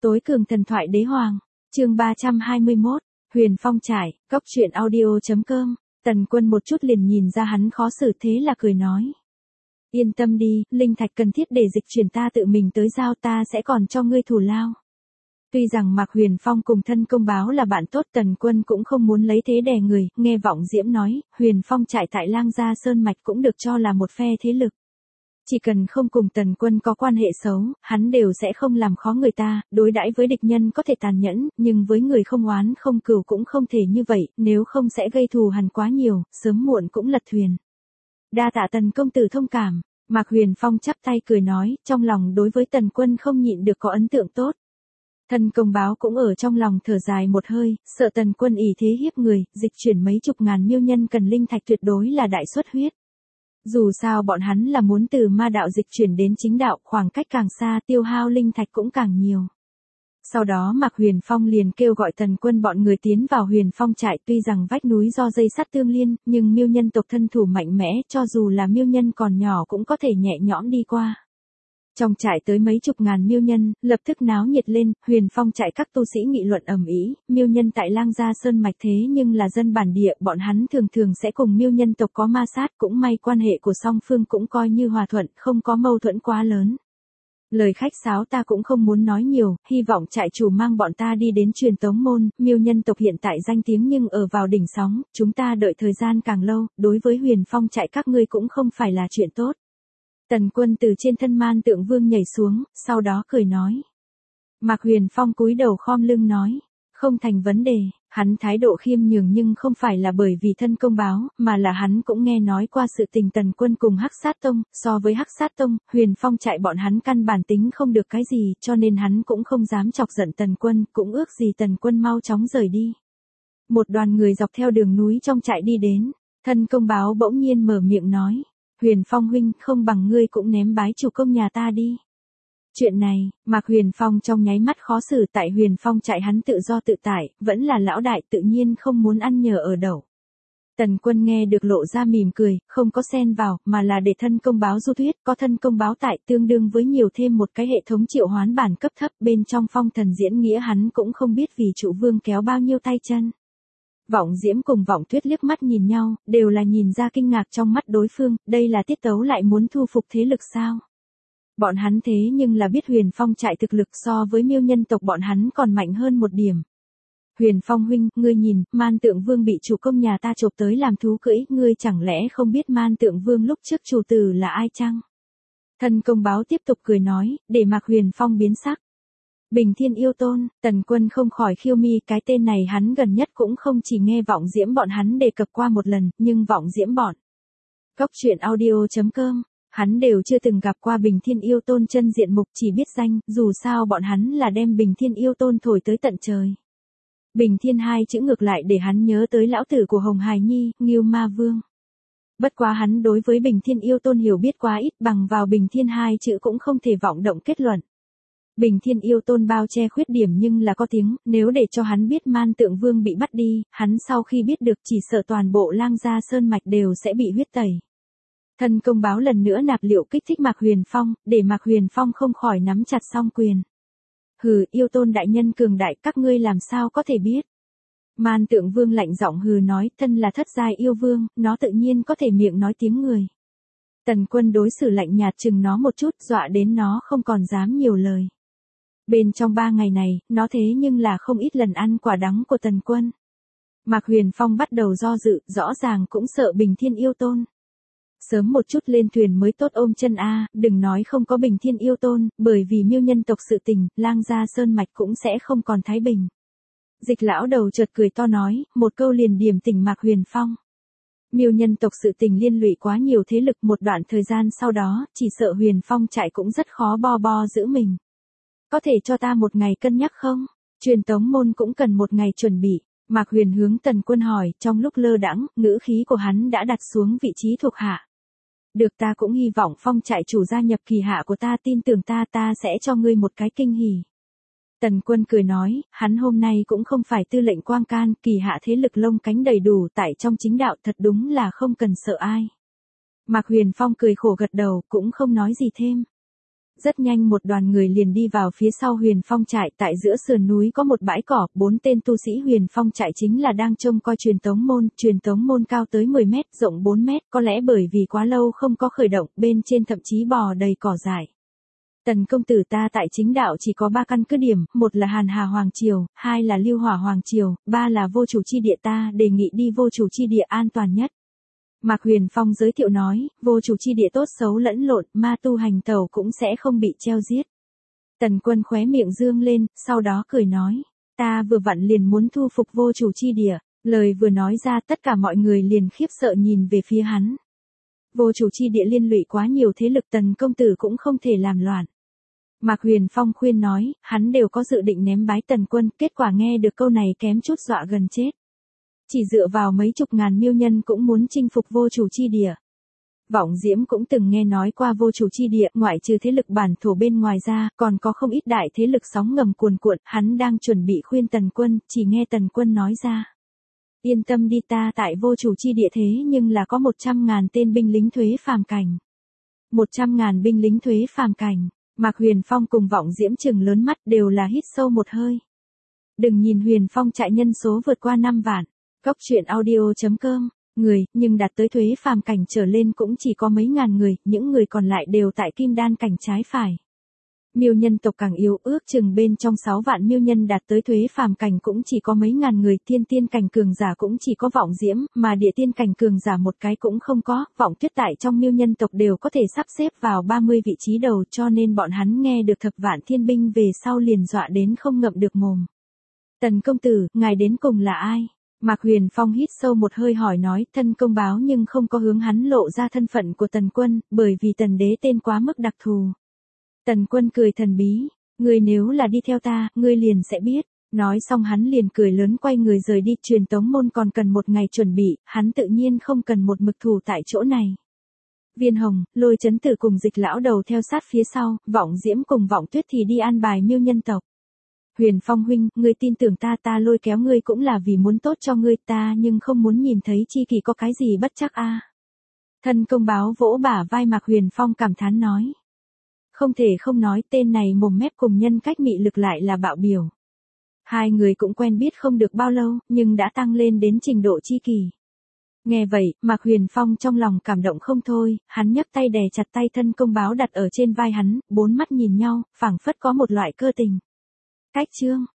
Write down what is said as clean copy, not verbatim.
Tối cường thần thoại đế hoàng, chương 321, Huyền Phong trải, cốc truyện audio.com, Tần Quân một chút liền nhìn ra hắn khó xử thế là cười nói. Yên tâm đi, linh thạch cần thiết để dịch chuyển ta tự mình tới giao ta sẽ còn cho ngươi thù lao. Tuy rằng Mạc Huyền Phong cùng thân công báo là bạn tốt, Tần Quân cũng không muốn lấy thế đè người, nghe Vọng Diễm nói, Huyền Phong trại tại Lang Gia Sơn Mạch cũng được cho là một phe thế lực. Chỉ cần không cùng Tần Quân có quan hệ xấu, hắn đều sẽ không làm khó người ta, đối đãi với địch nhân có thể tàn nhẫn, nhưng với người không oán không cừu cũng không thể như vậy, nếu không sẽ gây thù hằn quá nhiều, sớm muộn cũng lật thuyền. Đa tạ Tần công tử thông cảm, Mạc Huyền Phong chắp tay cười nói, trong lòng đối với Tần Quân không nhịn được có ấn tượng tốt. Thân công báo cũng ở trong lòng thở dài một hơi, sợ Tần Quân ỷ thế hiếp người, dịch chuyển mấy chục ngàn miêu nhân cần linh thạch tuyệt đối là đại suất huyết. Dù sao bọn hắn là muốn từ ma đạo dịch chuyển đến chính đạo, khoảng cách càng xa tiêu hao linh thạch cũng càng nhiều. Sau đó Mạc Huyền Phong liền kêu gọi Tần Quân bọn người tiến vào Huyền Phong trại, tuy rằng vách núi do dây sắt tương liên, nhưng miêu nhân tộc thân thủ mạnh mẽ, cho dù là miêu nhân còn nhỏ cũng có thể nhẹ nhõm đi qua. Trong trại tới mấy chục ngàn miêu nhân, lập tức náo nhiệt lên, Huyền Phong trại các tu sĩ nghị luận ầm ĩ, miêu nhân tại Lang Gia Sơn Mạch thế nhưng là dân bản địa, bọn hắn thường thường sẽ cùng miêu nhân tộc có ma sát, cũng may quan hệ của song phương cũng coi như hòa thuận, không có mâu thuẫn quá lớn. Lời khách sáo ta cũng không muốn nói nhiều, hy vọng trại chủ mang bọn ta đi đến Truyền Tống Môn, miêu nhân tộc hiện tại danh tiếng nhưng ở vào đỉnh sóng, chúng ta đợi thời gian càng lâu, đối với Huyền Phong trại các ngươi cũng không phải là chuyện tốt. Tần Quân từ trên thân Man Tượng Vương nhảy xuống, sau đó cười nói. Mạc Huyền Phong cúi đầu khom lưng nói, không thành vấn đề, hắn thái độ khiêm nhường nhưng không phải là bởi vì thân công báo, mà là hắn cũng nghe nói qua sự tình Tần Quân cùng Hắc Sát Tông, so với Hắc Sát Tông, Huyền Phong trại bọn hắn căn bản tính không được cái gì, cho nên hắn cũng không dám chọc giận Tần Quân, cũng ước gì Tần Quân mau chóng rời đi. Một đoàn người dọc theo đường núi trong trại đi đến, thân công báo bỗng nhiên mở miệng nói. Huyền Phong huynh, không bằng ngươi cũng ném bái chủ công nhà ta đi. Chuyện này, Mạc Huyền Phong trong nháy mắt khó xử, tại Huyền Phong trại hắn tự do tự tại, vẫn là lão đại, tự nhiên không muốn ăn nhờ ở đậu. Tần Quân nghe được lộ ra mỉm cười, không có xen vào, mà là để thân công báo du thuyết, có thân công báo tại tương đương với nhiều thêm một cái hệ thống triệu hoán bản cấp thấp, bên trong phong thần diễn nghĩa hắn cũng không biết vì trụ vương kéo bao nhiêu tay chân. Vọng Diễm cùng Vọng Tuyết liếc mắt nhìn nhau, đều là nhìn ra kinh ngạc trong mắt đối phương, đây là tiết tấu lại muốn thu phục thế lực sao? Bọn hắn thế nhưng là biết Huyền Phong trại thực lực so với miêu nhân tộc bọn hắn còn mạnh hơn một điểm. Huyền Phong huynh, ngươi nhìn, Man Tượng Vương bị chủ công nhà ta chộp tới làm thú cưỡi, ngươi chẳng lẽ không biết Man Tượng Vương lúc trước chủ tử là ai chăng? Thân công báo tiếp tục cười nói, để Mạc Huyền Phong biến sắc. Bình Thiên Yêu Tôn, Tần Quân không khỏi khiêu mi, cái tên này hắn gần nhất cũng không chỉ nghe Vọng Diễm bọn hắn đề cập qua một lần, nhưng Vọng Diễm bọn cốc truyện audio.com, hắn đều chưa từng gặp qua Bình Thiên Yêu Tôn chân diện mục, chỉ biết danh, dù sao bọn hắn là đem Bình Thiên Yêu Tôn thổi tới tận trời. Bình Thiên hai chữ ngược lại để hắn nhớ tới lão tử của Hồng Hài Nhi, Ngưu Ma Vương. Bất quá hắn đối với Bình Thiên Yêu Tôn hiểu biết quá ít, bằng vào Bình Thiên hai chữ cũng không thể vọng động kết luận. Bình Thiên Yêu Tôn bao che khuyết điểm nhưng là có tiếng, nếu để cho hắn biết Man Tượng Vương bị bắt đi, hắn sau khi biết được chỉ sợ toàn bộ Lang Gia Sơn Mạch đều sẽ bị huyết tẩy. Thân công báo lần nữa nạp liệu kích thích Mạc Huyền Phong, để Mạc Huyền Phong không khỏi nắm chặt song quyền. Hừ, Yêu Tôn đại nhân cường đại, các ngươi làm sao có thể biết. Man Tượng Vương lạnh giọng hừ nói, thân là thất giai yêu vương, nó tự nhiên có thể miệng nói tiếng người. Tần Quân đối xử lạnh nhạt chừng nó một chút, dọa đến nó không còn dám nhiều lời. Bên trong 3 ngày này, nó thế nhưng là không ít lần ăn quả đắng của Tần Quân. Mạc Huyền Phong bắt đầu do dự, rõ ràng cũng sợ Bình Thiên Yêu Tôn. Sớm một chút lên thuyền mới tốt ôm chân a, đừng nói không có Bình Thiên Yêu Tôn, bởi vì miêu nhân tộc sự tình, Lang Gia Sơn Mạch cũng sẽ không còn thái bình. Dịch lão đầu chợt cười to nói, một câu liền điểm tỉnh Mạc Huyền Phong. Miêu nhân tộc sự tình liên lụy quá nhiều thế lực, một đoạn thời gian sau đó, chỉ sợ Huyền Phong trại cũng rất khó bo giữ mình. Có thể cho ta một ngày cân nhắc không? Truyền Tống Môn cũng cần một ngày chuẩn bị. Mạc Huyền hướng Tần Quân hỏi, trong lúc lơ đãng, ngữ khí của hắn đã đặt xuống vị trí thuộc hạ. Được, ta cũng hy vọng Phong trại chủ gia nhập kỳ hạ của ta, tin tưởng ta sẽ cho ngươi một cái kinh hỉ. Tần Quân cười nói, hắn hôm nay cũng không phải tư lệnh Quang Can, kỳ hạ thế lực lông cánh đầy đủ, tại trong chính đạo thật đúng là không cần sợ ai. Mạc Huyền Phong cười khổ gật đầu, cũng không nói gì thêm. Rất nhanh một đoàn người liền đi vào phía sau Huyền Phong trại, tại giữa sườn núi có một bãi cỏ, 4 tên tu sĩ Huyền Phong trại chính là đang trông coi truyền tống môn cao tới 10 mét, rộng 4 mét, có lẽ bởi vì quá lâu không có khởi động, bên trên thậm chí bò đầy cỏ dại. Tần công tử, ta tại chính đạo chỉ có 3 căn cứ điểm, một là Hàn Hà Hoàng Triều, 2 là Lưu Hỏa Hoàng Triều, 3 là vô chủ chi địa, ta đề nghị đi vô chủ chi địa an toàn nhất. Mạc Huyền Phong giới thiệu nói, vô chủ chi địa tốt xấu lẫn lộn, ma tu hành tẩu cũng sẽ không bị treo giết. Tần Quân khóe miệng dương lên, sau đó cười nói, ta vừa vặn liền muốn thu phục vô chủ chi địa, lời vừa nói ra tất cả mọi người liền khiếp sợ nhìn về phía hắn. Vô chủ chi địa liên lụy quá nhiều thế lực, Tần công tử cũng không thể làm loạn. Mạc Huyền Phong khuyên nói, hắn đều có dự định ném bái Tần Quân, kết quả nghe được câu này kém chút dọa gần chết. Chỉ dựa vào mấy chục ngàn miêu nhân cũng muốn chinh phục vô chủ chi địa. Vọng Diễm cũng từng nghe nói qua vô chủ chi địa, ngoại trừ thế lực bản thổ bên ngoài ra, còn có không ít đại thế lực sóng ngầm cuồn cuộn, hắn đang chuẩn bị khuyên Tần Quân, chỉ nghe Tần Quân nói ra. Yên tâm đi, ta tại vô chủ chi địa thế nhưng là có 100.000 tên binh lính thuế phàm cảnh. 100.000 binh lính thuế phàm cảnh, Mạc Huyền Phong cùng Vọng Diễm trừng lớn mắt đều là hít sâu một hơi. Đừng nhìn Huyền Phong trại nhân số vượt qua 5 vạn. Cốc truyện audio.com, người, nhưng đạt tới thuế phàm cảnh trở lên cũng chỉ có mấy ngàn người, những người còn lại đều tại kim đan cảnh trái phải. Miêu nhân tộc càng yếu, ước chừng bên trong 6 vạn miêu nhân đạt tới thuế phàm cảnh cũng chỉ có mấy ngàn người, thiên tiên cảnh cường giả cũng chỉ có Vọng Diễm, mà địa tiên cảnh cường giả một cái cũng không có, Vọng Tuyết tại trong miêu nhân tộc đều có thể sắp xếp vào 30 vị trí đầu, cho nên bọn hắn nghe được thập vạn thiên binh về sau liền dọa đến không ngậm được mồm. Tần công tử, ngài đến cùng là ai? Mạc Huyền Phong hít sâu một hơi hỏi nói, thân công báo nhưng không có hướng hắn lộ ra thân phận của Tần Quân, bởi vì Tần đế tên quá mức đặc thù. Tần Quân cười thần bí, ngươi nếu là đi theo ta, ngươi liền sẽ biết. Nói xong hắn liền cười lớn quay người rời đi, truyền tống môn còn cần 1 ngày chuẩn bị, hắn tự nhiên không cần một mực thủ tại chỗ này. Viên Hồng, Lôi Chấn Tử cùng Dịch lão đầu theo sát phía sau, Vọng Diễm cùng Vọng Tuyết thì đi an bài miêu nhân tộc. Huyền Phong huynh, ngươi tin tưởng ta, ta lôi kéo ngươi cũng là vì muốn tốt cho ngươi, ta nhưng không muốn nhìn thấy chi kỳ có cái gì bất chắc a. Thân công báo vỗ bả vai Mạc Huyền Phong cảm thán nói. Không thể không nói, tên này mồm mép cùng nhân cách mị lực lại là bạo biểu. Hai người cũng quen biết không được bao lâu, nhưng đã tăng lên đến trình độ chi kỳ. Nghe vậy, Mạc Huyền Phong trong lòng cảm động không thôi, hắn nhấc tay đè chặt tay thân công báo đặt ở trên vai hắn, 4 mắt nhìn nhau, phảng phất có một loại cơ tình. Cách chương